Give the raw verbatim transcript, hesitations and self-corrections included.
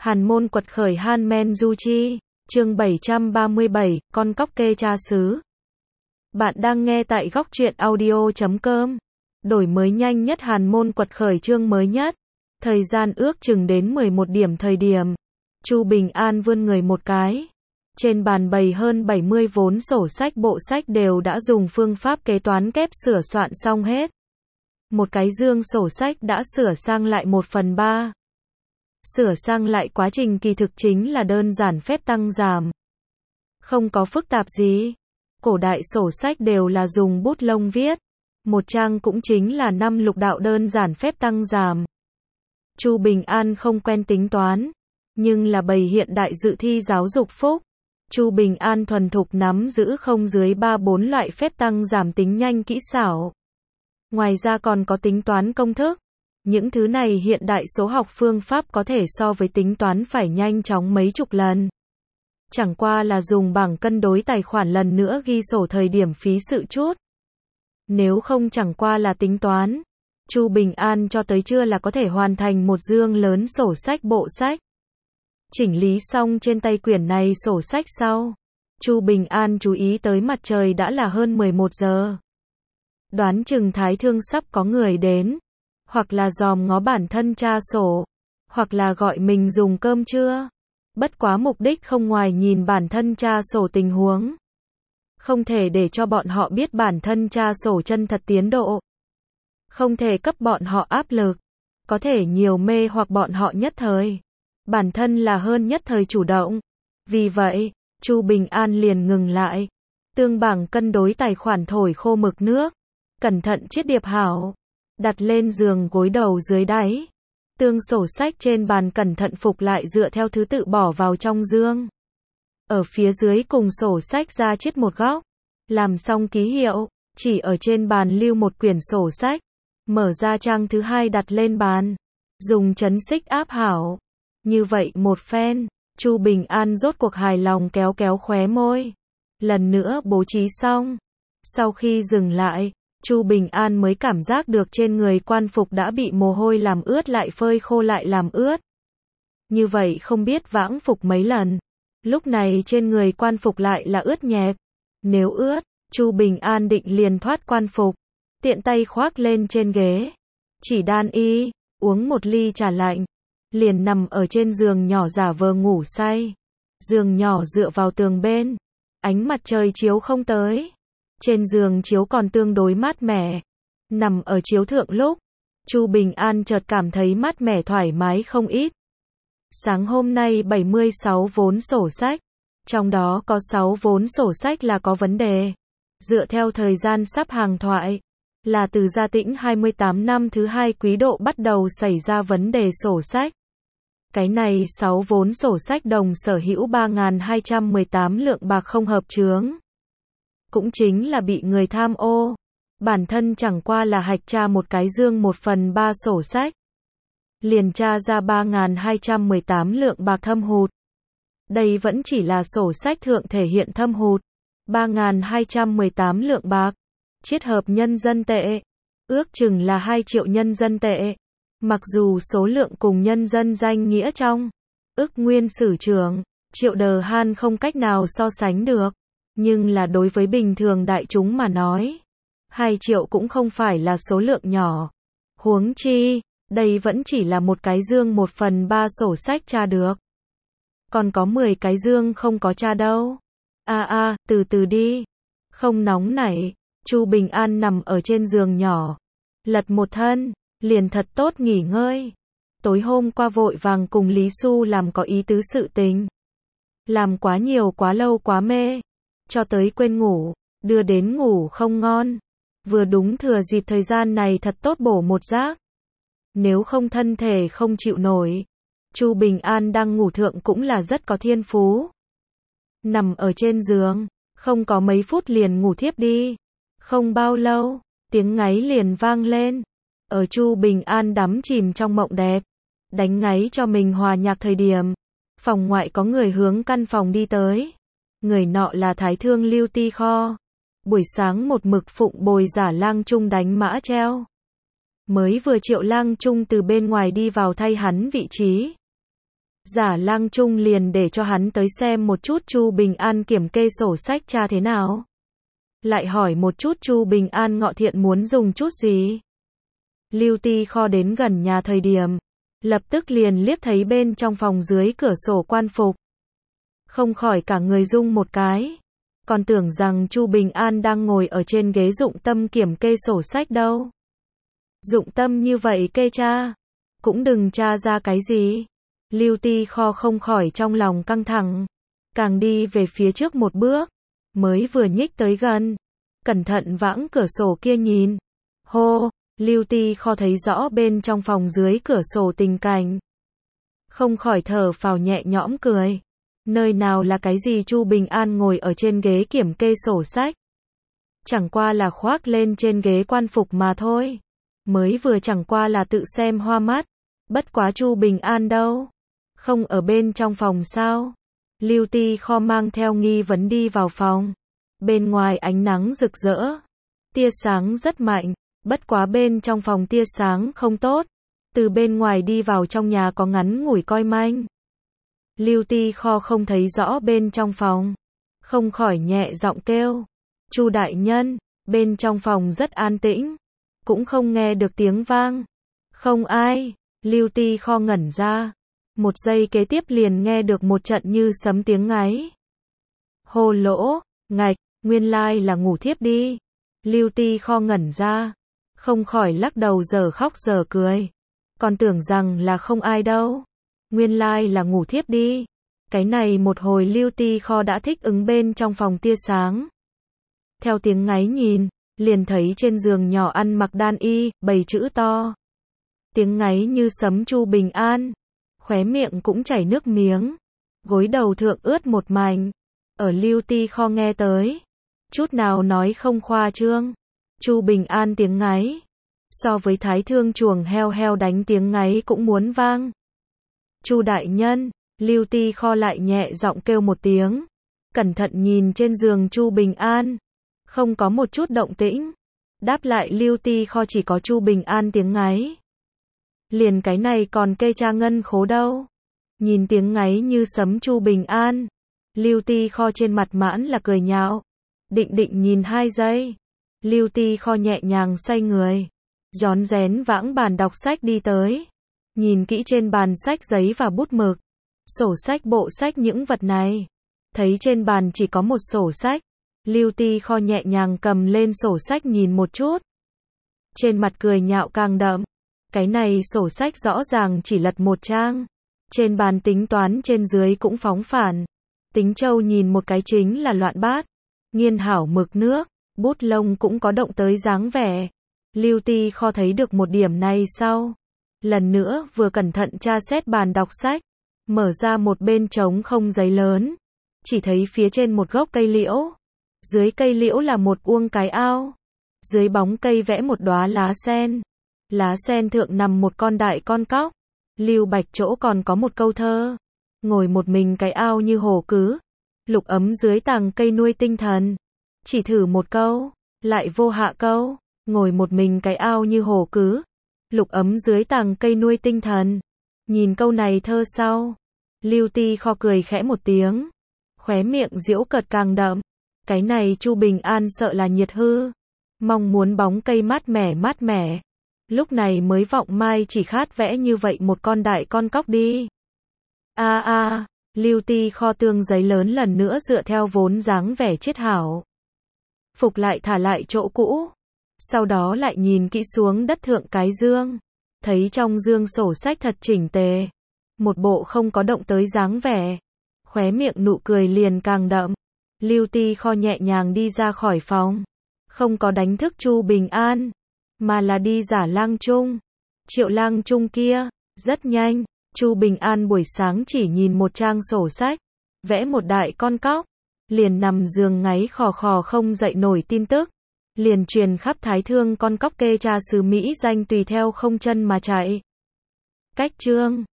Hàn môn quật khởi Han Men Du Chi, chương bảy trăm ba mươi bảy, con cóc kê cha xứ. Bạn đang nghe tại góc truyện audio chấm com. Đổi mới nhanh nhất Hàn môn quật khởi chương mới nhất. Thời gian ước chừng đến mười một điểm thời điểm. Chu Bình An vươn người một cái. Trên bàn bày hơn bảy mươi vốn sổ sách bộ sách đều đã dùng phương pháp kế toán kép sửa soạn xong hết. Một cái dương sổ sách đã sửa sang lại một phần ba. Sửa sang lại quá trình kỳ thực chính là đơn giản phép tăng giảm. Không có phức tạp gì. Cổ đại sổ sách đều là dùng bút lông viết. Một trang cũng chính là năm lục đạo đơn giản phép tăng giảm. Chu Bình An không quen tính toán, nhưng là bầy hiện đại dự thi giáo dục phúc. Chu Bình An thuần thục nắm giữ không dưới ba bốn loại phép tăng giảm tính nhanh kỹ xảo. Ngoài ra còn có tính toán công thức. Những thứ này hiện đại số học phương pháp có thể so với tính toán phải nhanh chóng mấy chục lần. Chẳng qua là dùng bảng cân đối tài khoản lần nữa ghi sổ thời điểm phí sự chút. Nếu không chẳng qua là tính toán. Chu Bình An cho tới trưa là có thể hoàn thành một dương lớn sổ sách bộ sách. Chỉnh lý xong trên tay quyển này sổ sách sau. Chu Bình An chú ý tới mặt trời đã là hơn mười một giờ. Đoán chừng Thái Thương sắp có người đến. Hoặc là dòm ngó bản thân tra sổ. Hoặc là gọi mình dùng cơm trưa. Bất quá mục đích không ngoài nhìn bản thân tra sổ tình huống. Không thể để cho bọn họ biết bản thân tra sổ chân thật tiến độ. Không thể cấp bọn họ áp lực. Có thể nhiều mê hoặc bọn họ nhất thời. Bản thân là hơn nhất thời chủ động. Vì vậy, Chu Bình An liền ngừng lại. Tương bảng cân đối tài khoản thổi khô mực nước. Cẩn thận chiết điệp hảo. Đặt lên giường gối đầu dưới đáy. Tương sổ sách trên bàn cẩn thận phục lại dựa theo thứ tự bỏ vào trong dương. Ở phía dưới cùng sổ sách ra chiết một góc. Làm xong ký hiệu, chỉ ở trên bàn lưu một quyển sổ sách. Mở ra trang thứ hai đặt lên bàn. Dùng chấn xích áp hảo. Như vậy một phen, Chu Bình An rốt cuộc hài lòng kéo kéo khóe môi. Lần nữa bố trí xong. Sau khi dừng lại, Chu Bình An mới cảm giác được trên người quan phục đã bị mồ hôi làm ướt lại phơi khô lại làm ướt. Như vậy không biết vãng phục mấy lần. Lúc này trên người quan phục lại là ướt nhẹp. Nếu ướt, Chu Bình An định liền thoát quan phục. Tiện tay khoác lên trên ghế. Chỉ đan y, uống một ly trà lạnh. Liền nằm ở trên giường nhỏ giả vờ ngủ say. Giường nhỏ dựa vào tường bên. Ánh mặt trời chiếu không tới. Trên giường chiếu còn tương đối mát mẻ. Nằm ở chiếu thượng lúc, Chu Bình An chợt cảm thấy mát mẻ thoải mái không ít. Sáng hôm nay bảy mươi sáu vốn sổ sách. Trong đó có sáu vốn sổ sách là có vấn đề. Dựa theo thời gian sắp hàng thoại. Là từ Gia Tĩnh hai mươi tám năm thứ hai quý độ bắt đầu xảy ra vấn đề sổ sách. Cái này sáu vốn sổ sách đồng sở hữu ba nghìn hai trăm mười tám lượng bạc không hợp chướng. Cũng chính là bị người tham ô. Bản thân chẳng qua là hạch tra một cái dương một phần ba sổ sách. Liền tra ra ba nghìn hai trăm mười tám lượng bạc thâm hụt. Đây vẫn chỉ là sổ sách thượng thể hiện thâm hụt. ba nghìn hai trăm mười tám lượng bạc. Chiết hợp nhân dân tệ. Ước chừng là hai triệu nhân dân tệ. Mặc dù số lượng cùng nhân dân danh nghĩa trong ức nguyên sử trưởng, triệu đờ han không cách nào so sánh được. Nhưng là đối với bình thường đại chúng mà nói, hai triệu cũng không phải là số lượng nhỏ. Huống chi, đây vẫn chỉ là một cái dương một phần ba sổ sách tra được. Còn có mười cái dương không có tra đâu. A a, từ từ đi. Không nóng nảy, Chu Bình An nằm ở trên giường nhỏ. Lật một thân, liền thật tốt nghỉ ngơi. Tối hôm qua vội vàng cùng Lý Xu làm có ý tứ sự tình. Làm quá nhiều quá lâu quá mê. Cho tới quên ngủ, đưa đến ngủ không ngon. Vừa đúng thừa dịp thời gian này thật tốt bổ một giấc. Nếu không thân thể không chịu nổi. Chu Bình An đang ngủ thượng cũng là rất có thiên phú. Nằm ở trên giường, không có mấy phút liền ngủ thiếp đi. Không bao lâu, tiếng ngáy liền vang lên. Ở Chu Bình An đắm chìm trong mộng đẹp. Đánh ngáy cho mình hòa nhạc thời điểm. Phòng ngoại có người hướng căn phòng đi tới. Người nọ là Thái Thương Lưu Ti Kho. Buổi sáng một mực phụng bồi giả Lang Trung đánh mã treo. Mới vừa triệu Lang Trung từ bên ngoài đi vào thay hắn vị trí. Giả Lang Trung liền để cho hắn tới xem một chút Chu Bình An kiểm kê sổ sách tra thế nào. Lại hỏi một chút Chu Bình An ngọ thiện muốn dùng chút gì. Lưu Ti Kho đến gần nhà thời điểm, lập tức liền liếc thấy bên trong phòng dưới cửa sổ quan phục. Không khỏi cả người rung một cái. Còn tưởng rằng Chu Bình An đang ngồi ở trên ghế dụng tâm kiểm kê sổ sách đâu. Dụng tâm như vậy kê tra, cũng đừng tra ra cái gì. Lưu Ti Kho không khỏi trong lòng căng thẳng, càng đi về phía trước một bước, mới vừa nhích tới gần, cẩn thận vãng cửa sổ kia nhìn. Hô, Lưu Ti Kho thấy rõ bên trong phòng dưới cửa sổ tình cảnh, không khỏi thở phào nhẹ nhõm cười. Nơi nào là cái gì Chu Bình An ngồi ở trên ghế kiểm kê sổ sách, chẳng qua là khoác lên trên ghế quan phục mà thôi. Mới vừa chẳng qua là tự xem hoa mắt, bất quá Chu Bình An đâu, không ở bên trong phòng sao? Lưu Ti Kho mang theo nghi vấn đi vào phòng. Bên ngoài ánh nắng rực rỡ, tia sáng rất mạnh, bất quá bên trong phòng tia sáng không tốt. Từ bên ngoài đi vào trong nhà có ngắn ngủi coi manh. Lưu Ti Kho không thấy rõ bên trong phòng, không khỏi nhẹ giọng kêu, Chu đại nhân. Bên trong phòng rất an tĩnh, cũng không nghe được tiếng vang. Không ai. Lưu Ti Kho ngẩn ra, một giây kế tiếp liền nghe được một trận như sấm tiếng ngáy. Hô lỗ, ngạch, nguyên lai là ngủ thiếp đi. Lưu Ti Kho ngẩn ra, không khỏi lắc đầu giờ khóc giờ cười. Còn tưởng rằng là không ai đâu, nguyên lai là ngủ thiếp đi. Cái này một hồi Lưu Ti Kho đã thích ứng bên trong phòng tia sáng. Theo tiếng ngáy nhìn, liền thấy trên giường nhỏ ăn mặc đan y, bảy chữ to. Tiếng ngáy như sấm Chu Bình An, khóe miệng cũng chảy nước miếng, gối đầu thượng ướt một mảnh. Ở Lưu Ti Kho nghe tới, chút nào nói không khoa trương. Chu Bình An tiếng ngáy, so với thái thương chuồng heo heo đánh tiếng ngáy cũng muốn vang. Chu đại nhân. Lưu Ti Kho lại nhẹ giọng kêu một tiếng, cẩn thận nhìn trên giường Chu Bình An, không có một chút động tĩnh. Đáp lại Lưu Ti Kho chỉ có Chu Bình An tiếng ngáy. Liền cái này còn kê tra ngân khố đâu. Nhìn tiếng ngáy như sấm Chu Bình An, Lưu Ti Kho trên mặt mãn là cười nhạo. Định định nhìn hai giây, Lưu Ti Kho nhẹ nhàng xoay người, rón rén vãng bàn đọc sách đi tới. Nhìn kỹ trên bàn sách giấy và bút mực, sổ sách bộ sách những vật này. Thấy trên bàn chỉ có một sổ sách, Lưu Ti Kho nhẹ nhàng cầm lên sổ sách nhìn một chút. Trên mặt cười nhạo càng đậm. Cái này sổ sách rõ ràng chỉ lật một trang. Trên bàn tính toán trên dưới cũng phóng phản. Tính châu nhìn một cái chính là loạn bát. Nghiên hảo mực nước, bút lông cũng có động tới dáng vẻ. Lưu Ti Kho thấy được một điểm này sau. Lần nữa vừa cẩn thận tra xét bàn đọc sách. Mở ra một bên trống không giấy lớn. Chỉ thấy phía trên một gốc cây liễu. Dưới cây liễu là một uông cái ao. Dưới bóng cây vẽ một đóa lá sen. Lá sen thượng nằm một con đại con cóc. Lưu Bạch chỗ còn có một câu thơ. Ngồi một mình cái ao như hồ cứ. Lục ấm dưới tàng cây nuôi tinh thần. Chỉ thử một câu. Lại vô hạ câu. Ngồi một mình cái ao như hồ cứ. Lục ấm dưới tàng cây nuôi tinh thần. Nhìn câu này thơ sau. Lưu Ti Kho cười khẽ một tiếng. Khóe miệng giễu cợt càng đậm. Cái này Chu Bình An sợ là nhiệt hư. Mong muốn bóng cây mát mẻ mát mẻ. Lúc này mới vọng mai chỉ khát vẽ như vậy một con đại con cóc đi. A a, Lưu Ti Kho tương giấy lớn lần nữa dựa theo vốn dáng vẻ chiết hảo. Phục lại thả lại chỗ cũ. Sau đó lại nhìn kỹ xuống đất thượng cái dương. Thấy trong dương sổ sách thật chỉnh tề. Một bộ không có động tới dáng vẻ. Khóe miệng nụ cười liền càng đậm. Lưu Ti Kho nhẹ nhàng đi ra khỏi phòng. Không có đánh thức Chu Bình An, mà là đi Giả Lang Trung. Triệu Lang Trung kia, rất nhanh. Chu Bình An buổi sáng chỉ nhìn một trang sổ sách, vẽ một đại con cóc, liền nằm giường ngáy khò khò không dậy nổi tin tức. Liền truyền khắp thái thương con cóc kê cha xứ Mỹ danh tùy theo không chân mà chạy. Cách chương